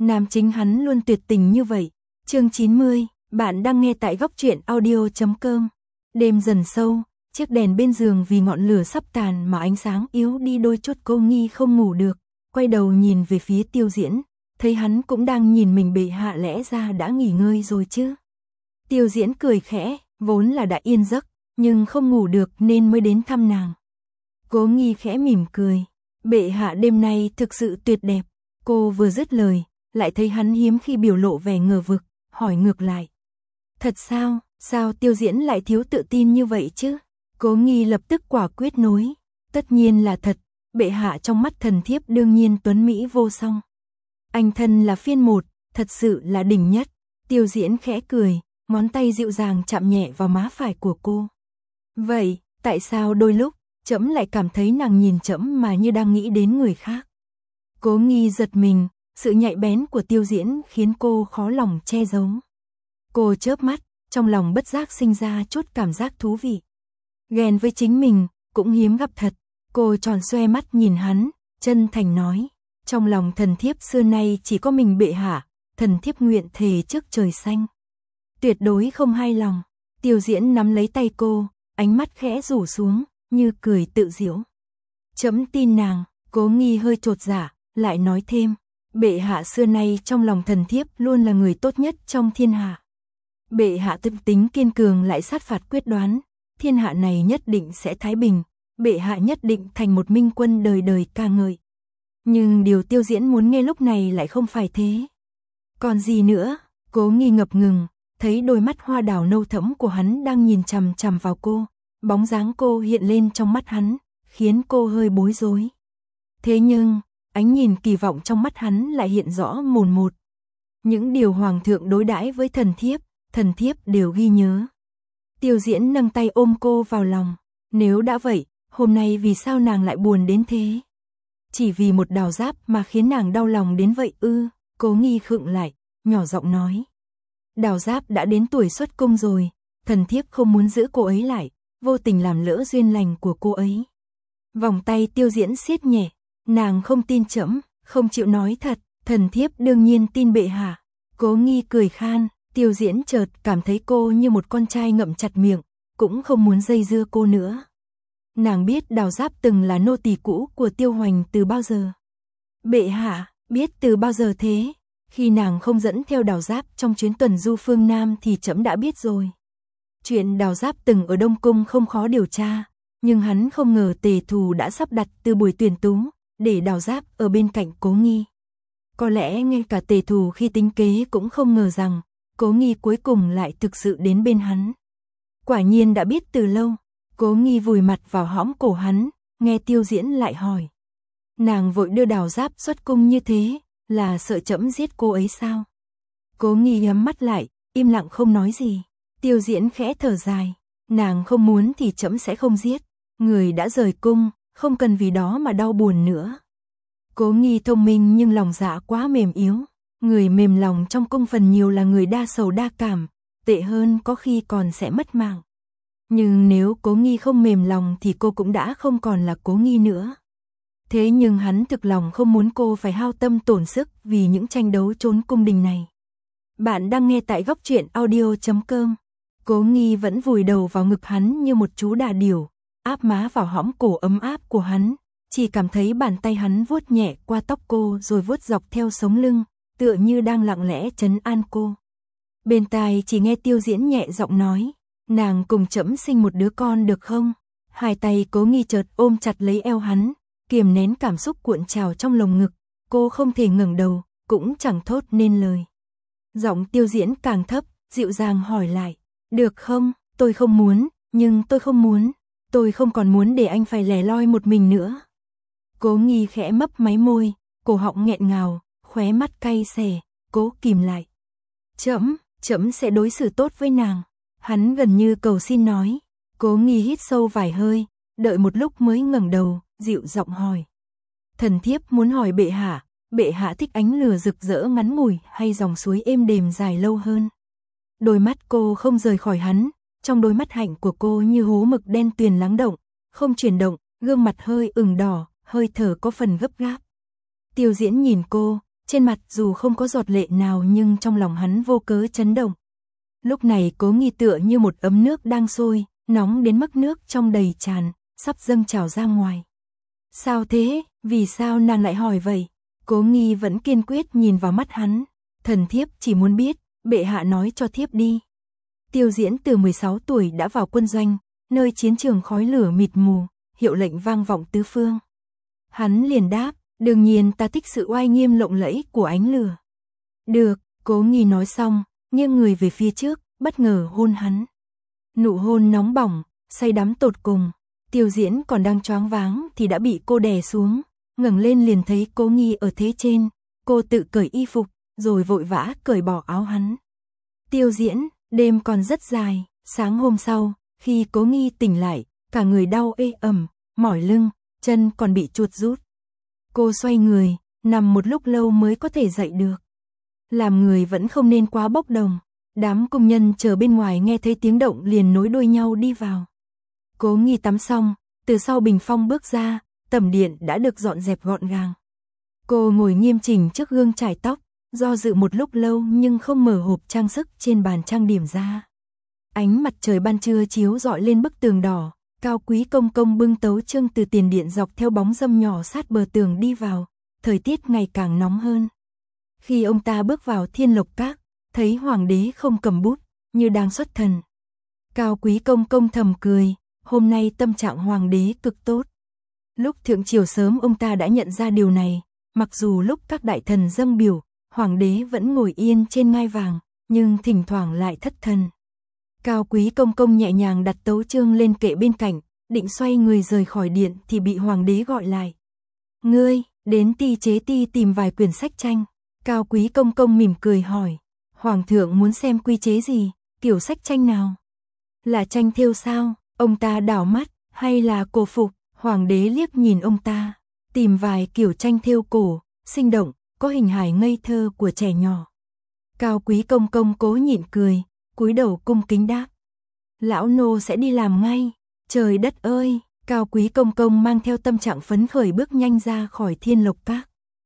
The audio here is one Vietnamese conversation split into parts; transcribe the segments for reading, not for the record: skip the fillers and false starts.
Nam chính hắn luôn tuyệt tình như vậy. Chương 90, bạn đang nghe tại góc truyện audio.com. Đêm dần sâu, chiếc đèn bên giường vì ngọn lửa sắp tàn mà ánh sáng yếu đi đôi chút. Cô Nghi không ngủ được, quay đầu nhìn về phía Tiêu Diễn, thấy hắn cũng đang nhìn mình. Bệ hạ lẽ ra đã nghỉ ngơi rồi chứ. Tiêu Diễn cười khẽ, vốn là đã yên giấc, nhưng không ngủ được nên mới đến thăm nàng. Cố Nghi khẽ mỉm cười, bệ hạ đêm nay thực sự tuyệt đẹp. Cô vừa dứt lời, lại thấy hắn hiếm khi biểu lộ vẻ ngờ vực, hỏi ngược lại. Thật sao, sao Tiêu Diễn lại thiếu tự tin như vậy chứ? Cố Nghi lập tức quả quyết nói, tất nhiên là thật, bệ hạ trong mắt thần thiếp đương nhiên tuấn mỹ vô song. Anh thân là phiên một, thật sự là đỉnh nhất. Tiêu Diễn khẽ cười, ngón tay dịu dàng chạm nhẹ vào má phải của cô. Vậy, tại sao đôi lúc, trẫm lại cảm thấy nàng nhìn trẫm mà như đang nghĩ đến người khác? Cố Nghi giật mình, sự nhạy bén của Tiêu Diễn khiến cô khó lòng che giấu. Cô chớp mắt, trong lòng bất giác sinh ra chút cảm giác thú vị. Ghen với chính mình, cũng hiếm gặp thật. Cô tròn xoe mắt nhìn hắn, chân thành nói. Trong lòng thần thiếp xưa nay chỉ có mình bệ hạ, thần thiếp nguyện thề trước trời xanh. Tuyệt đối không hai lòng. Tiêu Diễn nắm lấy tay cô, ánh mắt khẽ rủ xuống, như cười tự giễu. Trẫm tin nàng. Cố Nghi hơi chột dạ, lại nói thêm. Bệ hạ xưa nay trong lòng thần thiếp luôn là người tốt nhất trong thiên hạ. Bệ hạ tâm tính kiên cường lại sát phạt quyết đoán, thiên hạ này nhất định sẽ thái bình, bệ hạ nhất định thành một minh quân đời đời ca ngợi. Nhưng điều Tiêu Diễn muốn nghe lúc này lại không phải thế. Còn gì nữa? Cố Nghi ngập ngừng, thấy đôi mắt hoa đào nâu thẫm của hắn đang nhìn chằm chằm vào cô, bóng dáng cô hiện lên trong mắt hắn, khiến cô hơi bối rối. Thế nhưng, ánh nhìn kỳ vọng trong mắt hắn lại hiện rõ mồn một. Những điều hoàng thượng đối đãi với thần thiếp đều ghi nhớ. Tiêu Diễn nâng tay ôm cô vào lòng. Nếu đã vậy, hôm nay vì sao nàng lại buồn đến thế? Chỉ vì một Đào Giáp mà khiến nàng đau lòng đến vậy ư? Cố Nghi khựng lại, nhỏ giọng nói. Đào Giáp đã đến tuổi xuất cung rồi, thần thiếp không muốn giữ cô ấy lại, vô tình làm lỡ duyên lành của cô ấy. Vòng tay Tiêu Diễn siết nhẹ, nàng không tin trẫm, không chịu nói thật, thần thiếp đương nhiên tin bệ hạ. Cố Nghi cười khan. Tiêu Diễn chợt cảm thấy cô như một con trai ngậm chặt miệng, cũng không muốn dây dưa cô nữa. Nàng biết Đào Giáp từng là nô tỳ cũ của Tiêu Hoành từ bao giờ. Bệ hạ, biết từ bao giờ thế? Khi nàng không dẫn theo Đào Giáp trong chuyến tuần du phương Nam thì trẫm đã biết rồi. Chuyện Đào Giáp từng ở Đông Cung không khó điều tra, nhưng hắn không ngờ Tề Thù đã sắp đặt từ buổi tuyển tú, để Đào Giáp ở bên cạnh Cố Nghi. Có lẽ ngay cả Tề Thù khi tính kế cũng không ngờ rằng Cố Nghi cuối cùng lại thực sự đến bên hắn. Quả nhiên đã biết từ lâu. Cố Nghi vùi mặt vào hõm cổ hắn, nghe Tiêu Diễn lại hỏi. Nàng vội đưa Đào Giáp xuất cung như thế, là sợ trẫm giết cô ấy sao? Cố Nghi nhắm mắt lại, im lặng không nói gì. Tiêu Diễn khẽ thở dài. Nàng không muốn thì trẫm sẽ không giết. Người đã rời cung, không cần vì đó mà đau buồn nữa. Cố Nghi thông minh nhưng lòng dạ quá mềm yếu. Người mềm lòng trong cung phần nhiều là người đa sầu đa cảm, tệ hơn có khi còn sẽ mất mạng. Nhưng nếu Cố Nghi không mềm lòng thì cô cũng đã không còn là Cố Nghi nữa. Thế nhưng hắn thực lòng không muốn cô phải hao tâm tổn sức vì những tranh đấu trốn cung đình này. Bạn đang nghe tại góc truyện audio.com. Cố Nghi vẫn vùi đầu vào ngực hắn như một chú đà điểu, áp má vào hõm cổ ấm áp của hắn, chỉ cảm thấy bàn tay hắn vuốt nhẹ qua tóc cô rồi vuốt dọc theo sống lưng, tựa như đang lặng lẽ trấn an cô. Bên tai chỉ nghe Tiêu Diễn nhẹ giọng nói, nàng cùng trẫm sinh một đứa con được không? Hai tay Cố Nghi chợt ôm chặt lấy eo hắn, kiềm nén cảm xúc cuộn trào trong lồng ngực, cô không thể ngẩng đầu, cũng chẳng thốt nên lời. Giọng Tiêu Diễn càng thấp, dịu dàng hỏi lại, được không? Tôi không muốn, nhưng tôi không muốn, tôi không còn muốn để anh phải lẻ loi một mình nữa. Cố Nghi khẽ mấp máy môi, cổ họng nghẹn ngào, khóe mắt cay xè, cố kìm lại. Trẫm sẽ đối xử tốt với nàng. Hắn gần như cầu xin nói. Cố Nghi hít sâu vài hơi, đợi một lúc mới ngẩng đầu, dịu giọng hỏi. Thần thiếp muốn hỏi bệ hạ thích ánh lửa rực rỡ ngắn ngủi hay dòng suối êm đềm dài lâu hơn? Đôi mắt cô không rời khỏi hắn, trong đôi mắt hạnh của cô như hố mực đen tuyền lắng động, không chuyển động, gương mặt hơi ửng đỏ, hơi thở có phần gấp gáp. Tiêu Diễn nhìn cô, trên mặt dù không có giọt lệ nào nhưng trong lòng hắn vô cớ chấn động. Lúc này Cố Nghi tựa như một ấm nước đang sôi, nóng đến mức nước trong đầy tràn, sắp dâng trào ra ngoài. Sao thế, vì sao nàng lại hỏi vậy? Cố Nghi vẫn kiên quyết nhìn vào mắt hắn. Thần thiếp chỉ muốn biết, bệ hạ nói cho thiếp đi. Tiêu Diễn từ 16 tuổi đã vào quân doanh, nơi chiến trường khói lửa mịt mù, hiệu lệnh vang vọng tứ phương. Hắn liền đáp, đương nhiên ta thích sự oai nghiêm lộng lẫy của ánh lửa. Được, Cố Nghi nói xong, nghiêng người về phía trước, bất ngờ hôn hắn. Nụ hôn nóng bỏng, say đắm tột cùng. Tiêu Diễn còn đang choáng váng thì đã bị cô đè xuống, ngẩng lên liền thấy Cố Nghi ở thế trên. Cô tự cởi y phục, rồi vội vã cởi bỏ áo hắn. Tiêu Diễn, đêm còn rất dài, sáng hôm sau, khi Cố Nghi tỉnh lại, cả người đau ê ẩm, mỏi lưng, chân còn bị chuột rút. Cô xoay người, nằm một lúc lâu mới có thể dậy được. Làm người vẫn không nên quá bốc đồng. Đám công nhân chờ bên ngoài nghe thấy tiếng động liền nối đuôi nhau đi vào. Cố Nghi tắm xong, từ sau bình phong bước ra, tẩm điện đã được dọn dẹp gọn gàng. Cô ngồi nghiêm chỉnh trước gương chải tóc, do dự một lúc lâu nhưng không mở hộp trang sức trên bàn trang điểm ra. Ánh mặt trời ban trưa chiếu rọi lên bức tường đỏ, Cao Quý Công Công bưng tấu chương từ tiền điện dọc theo bóng râm nhỏ sát bờ tường đi vào, thời tiết ngày càng nóng hơn. Khi ông ta bước vào Thiên Lộc Các, thấy hoàng đế không cầm bút, như đang xuất thần. Cao Quý Công Công thầm cười, hôm nay tâm trạng hoàng đế cực tốt. Lúc thượng triều sớm ông ta đã nhận ra điều này, mặc dù lúc các đại thần dâng biểu, hoàng đế vẫn ngồi yên trên ngai vàng, nhưng thỉnh thoảng lại thất thần. Cao Quý Công Công nhẹ nhàng đặt tấu chương lên kệ bên cạnh, định xoay người rời khỏi điện thì bị hoàng đế gọi lại. Ngươi, đến Ti Chế Ti tìm vài quyển sách tranh. Cao Quý Công Công mỉm cười hỏi, hoàng thượng muốn xem quy chế gì, kiểu sách tranh nào? Là tranh thêu sao? Ông ta đảo mắt, hay là cổ phục? Hoàng đế liếc nhìn ông ta, tìm vài kiểu tranh thêu cổ, sinh động, có hình hài ngây thơ của trẻ nhỏ. Cao Quý Công Công cố nhịn cười, cúi đầu cung kính đáp. Lão nô sẽ đi làm ngay. Trời đất ơi, Cao Quý Công Công mang theo tâm trạng phấn khởi bước nhanh ra khỏi Thiên Lộc Các.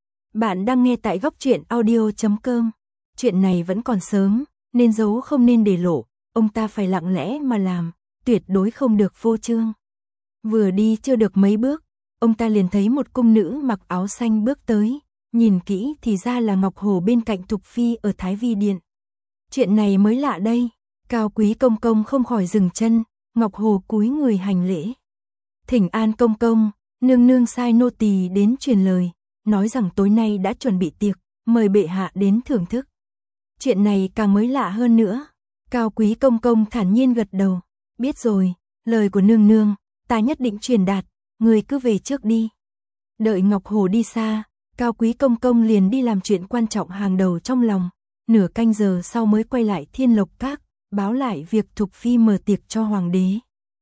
Bạn đang nghe tại goctruyện.audio.com. Chuyện này vẫn còn sớm, nên giấu không nên để lộ, ông ta phải lặng lẽ mà làm, tuyệt đối không được phô trương. Vừa đi chưa được mấy bước, ông ta liền thấy một cung nữ mặc áo xanh bước tới, nhìn kỹ thì ra là Ngọc Hồ bên cạnh Thục Phi ở Thái Vi Điện. Chuyện này mới lạ đây, Cao Quý Công Công không khỏi dừng chân, Ngọc Hồ cúi người hành lễ. Thỉnh an công công, nương nương sai nô tỳ đến truyền lời, nói rằng tối nay đã chuẩn bị tiệc, mời bệ hạ đến thưởng thức. Chuyện này càng mới lạ hơn nữa. Cao Quý Công Công thản nhiên gật đầu, biết rồi, lời của nương nương, ta nhất định truyền đạt, người cứ về trước đi. Đợi Ngọc Hồ đi xa, Cao Quý Công Công liền đi làm chuyện quan trọng hàng đầu trong lòng, nửa canh giờ sau mới quay lại Thiên Lộc Các, báo lại việc Thục Phi mở tiệc cho hoàng đế.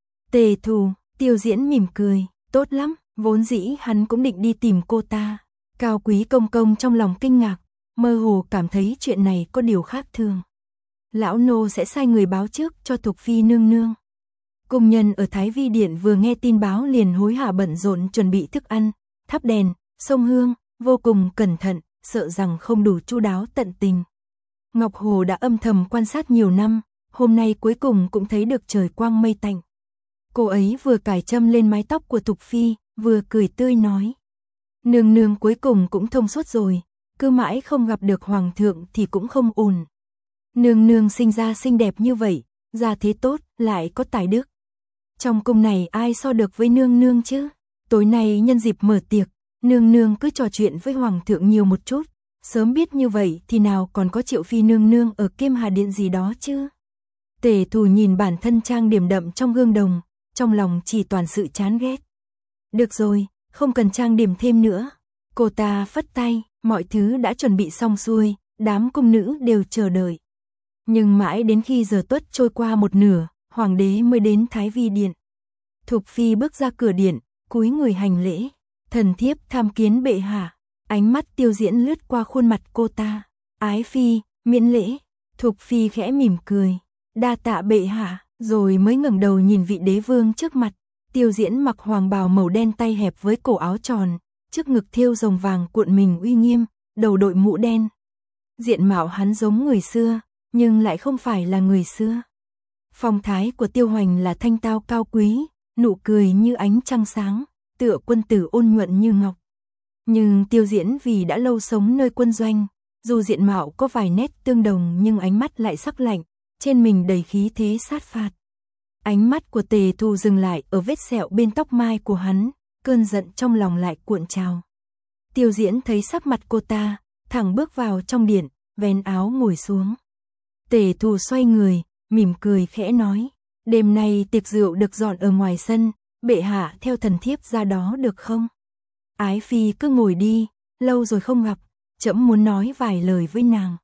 Tề Thù, Tiêu Diễn mỉm cười, tốt lắm, vốn dĩ hắn cũng định đi tìm cô ta. Cao Quý Công Công trong lòng kinh ngạc, mơ hồ cảm thấy chuyện này có điều khác thường. Lão nô sẽ sai người báo trước cho Thục Phi nương nương. Cung nhân ở Thái Vi Điện vừa nghe tin báo liền hối hả bận rộn chuẩn bị thức ăn, thắp đèn, xông hương, vô cùng cẩn thận, sợ rằng không đủ chu đáo tận tình. Ngọc Hồ đã âm thầm quan sát nhiều năm, hôm nay cuối cùng cũng thấy được trời quang mây tạnh. Cô ấy vừa cài châm lên mái tóc của Thục Phi, vừa cười tươi nói. Nương nương cuối cùng cũng thông suốt rồi, cứ mãi không gặp được hoàng thượng thì cũng không ổn. Nương nương sinh ra xinh đẹp như vậy, gia thế tốt, lại có tài đức. Trong cung này ai so được với nương nương chứ? Tối nay nhân dịp mở tiệc, nương nương cứ trò chuyện với hoàng thượng nhiều một chút, sớm biết như vậy thì nào còn có Triệu Phi nương nương ở Kiêm Hà Điện gì đó chứ. Tề Thù nhìn bản thân trang điểm đậm trong gương đồng, trong lòng chỉ toàn sự chán ghét. Được rồi, không cần trang điểm thêm nữa. Cô ta phất tay, mọi thứ đã chuẩn bị xong xuôi, đám cung nữ đều chờ đợi. Nhưng mãi đến khi giờ tuất trôi qua một nửa, hoàng đế mới đến Thái Vi Điện. Thục Phi bước ra cửa điện, cúi người hành lễ. Thần thiếp tham kiến bệ hạ. Ánh mắt Tiêu Diễn lướt qua khuôn mặt cô ta. Ái phi, miễn lễ. Thục Phi khẽ mỉm cười. Đa tạ bệ hạ, rồi mới ngẩng đầu nhìn vị đế vương trước mặt. Tiêu Diễn mặc hoàng bào màu đen tay hẹp với cổ áo tròn, trước ngực thêu rồng vàng cuộn mình uy nghiêm, đầu đội mũ đen. Diện mạo hắn giống người xưa, nhưng lại không phải là người xưa. Phong thái của Tiêu Hoành là thanh tao cao quý, nụ cười như ánh trăng sáng, tựa quân tử ôn nhuận như ngọc. Nhưng Tiêu Diễn vì đã lâu sống nơi quân doanh, dù diện mạo có vài nét tương đồng nhưng ánh mắt lại sắc lạnh, trên mình đầy khí thế sát phạt. Ánh mắt của Tề Thù dừng lại ở vết sẹo bên tóc mai của hắn, cơn giận trong lòng lại cuộn trào. Tiêu Diễn thấy sắc mặt cô ta, thẳng bước vào trong điện, vén áo ngồi xuống. Tề Thù xoay người, mỉm cười khẽ nói, đêm nay tiệc rượu được dọn ở ngoài sân, bệ hạ theo thần thiếp ra đó được không? Ái phi cứ ngồi đi, lâu rồi không gặp, trẫm muốn nói vài lời với nàng.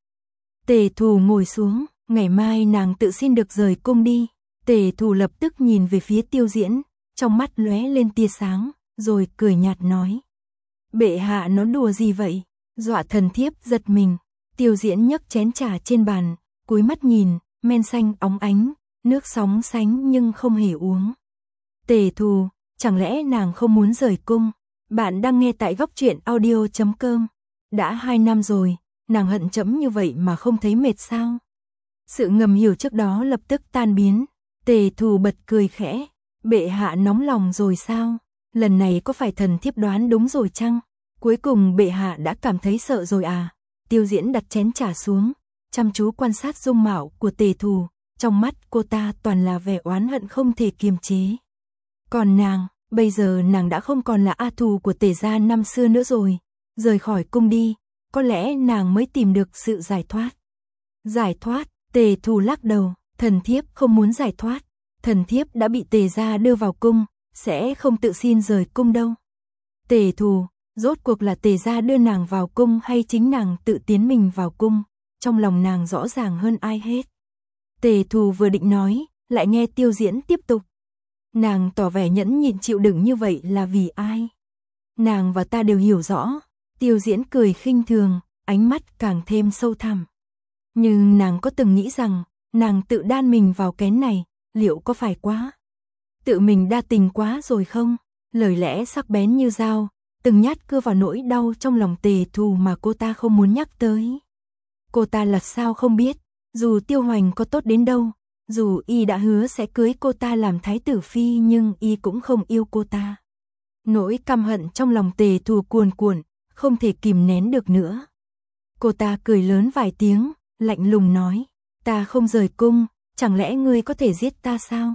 Tề Thù ngồi xuống, ngày mai nàng tự xin được rời cung đi. Tề Thù lập tức nhìn về phía Tiêu Diễn, trong mắt lóe lên tia sáng, rồi cười nhạt nói. Bệ hạ nói đùa gì vậy? Dọa thần thiếp giật mình. Tiêu Diễn nhấc chén trà trên bàn, cúi mắt nhìn, men xanh óng ánh, nước sóng sánh nhưng không hề uống. Tề Thù, chẳng lẽ nàng không muốn rời cung? Bạn đang nghe tại góc truyện audio.com. Đã 2 năm rồi, nàng hận trẫm như vậy mà không thấy mệt sao? Sự ngầm hiểu trước đó lập tức tan biến. Tề Thù bật cười khẽ, bệ hạ nóng lòng rồi sao? Lần này có phải thần thiếp đoán đúng rồi chăng? Cuối cùng bệ hạ đã cảm thấy sợ rồi à? Tiêu Diễn đặt chén trà xuống, chăm chú quan sát dung mạo của Tề Thù, trong mắt cô ta toàn là vẻ oán hận không thể kiềm chế. Còn nàng, bây giờ nàng đã không còn là A Thù của Tề gia năm xưa nữa rồi, rời khỏi cung đi, có lẽ nàng mới tìm được sự giải thoát. Giải thoát? Tề Thù lắc đầu, thần thiếp không muốn giải thoát, thần thiếp đã bị Tề gia đưa vào cung, sẽ không tự xin rời cung đâu. Tề Thù, rốt cuộc là Tề gia đưa nàng vào cung hay chính nàng tự tiến mình vào cung, trong lòng nàng rõ ràng hơn ai hết. Tề Thù vừa định nói, lại nghe Tiêu Diễn tiếp tục. Nàng tỏ vẻ nhẫn nhịn chịu đựng như vậy là vì ai? Nàng và ta đều hiểu rõ. Tiêu Diễn cười khinh thường, ánh mắt càng thêm sâu thẳm. Nhưng nàng có từng nghĩ rằng, nàng tự đan mình vào kén này, liệu có phải quá? Tự mình đa tình quá rồi không? Lời lẽ sắc bén như dao, từng nhát cưa vào nỗi đau trong lòng Tề Thù mà cô ta không muốn nhắc tới. Cô ta là sao không biết, dù Tiêu Hoành có tốt đến đâu, dù y đã hứa sẽ cưới cô ta làm thái tử phi nhưng y cũng không yêu cô ta. Nỗi căm hận trong lòng Tề Thù cuồn cuộn, không thể kìm nén được nữa. Cô ta cười lớn vài tiếng, lạnh lùng nói, ta không rời cung, chẳng lẽ ngươi có thể giết ta sao?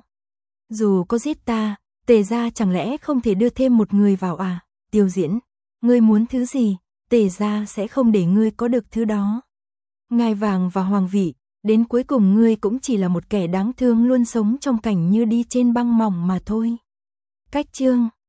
Dù có giết ta, Tề gia chẳng lẽ không thể đưa thêm một người vào à? Tiêu Diễn, ngươi muốn thứ gì, Tề gia sẽ không để ngươi có được thứ đó. Ngai vàng và hoàng vị, đến cuối cùng ngươi cũng chỉ là một kẻ đáng thương luôn sống trong cảnh như đi trên băng mỏng mà thôi. Cách chương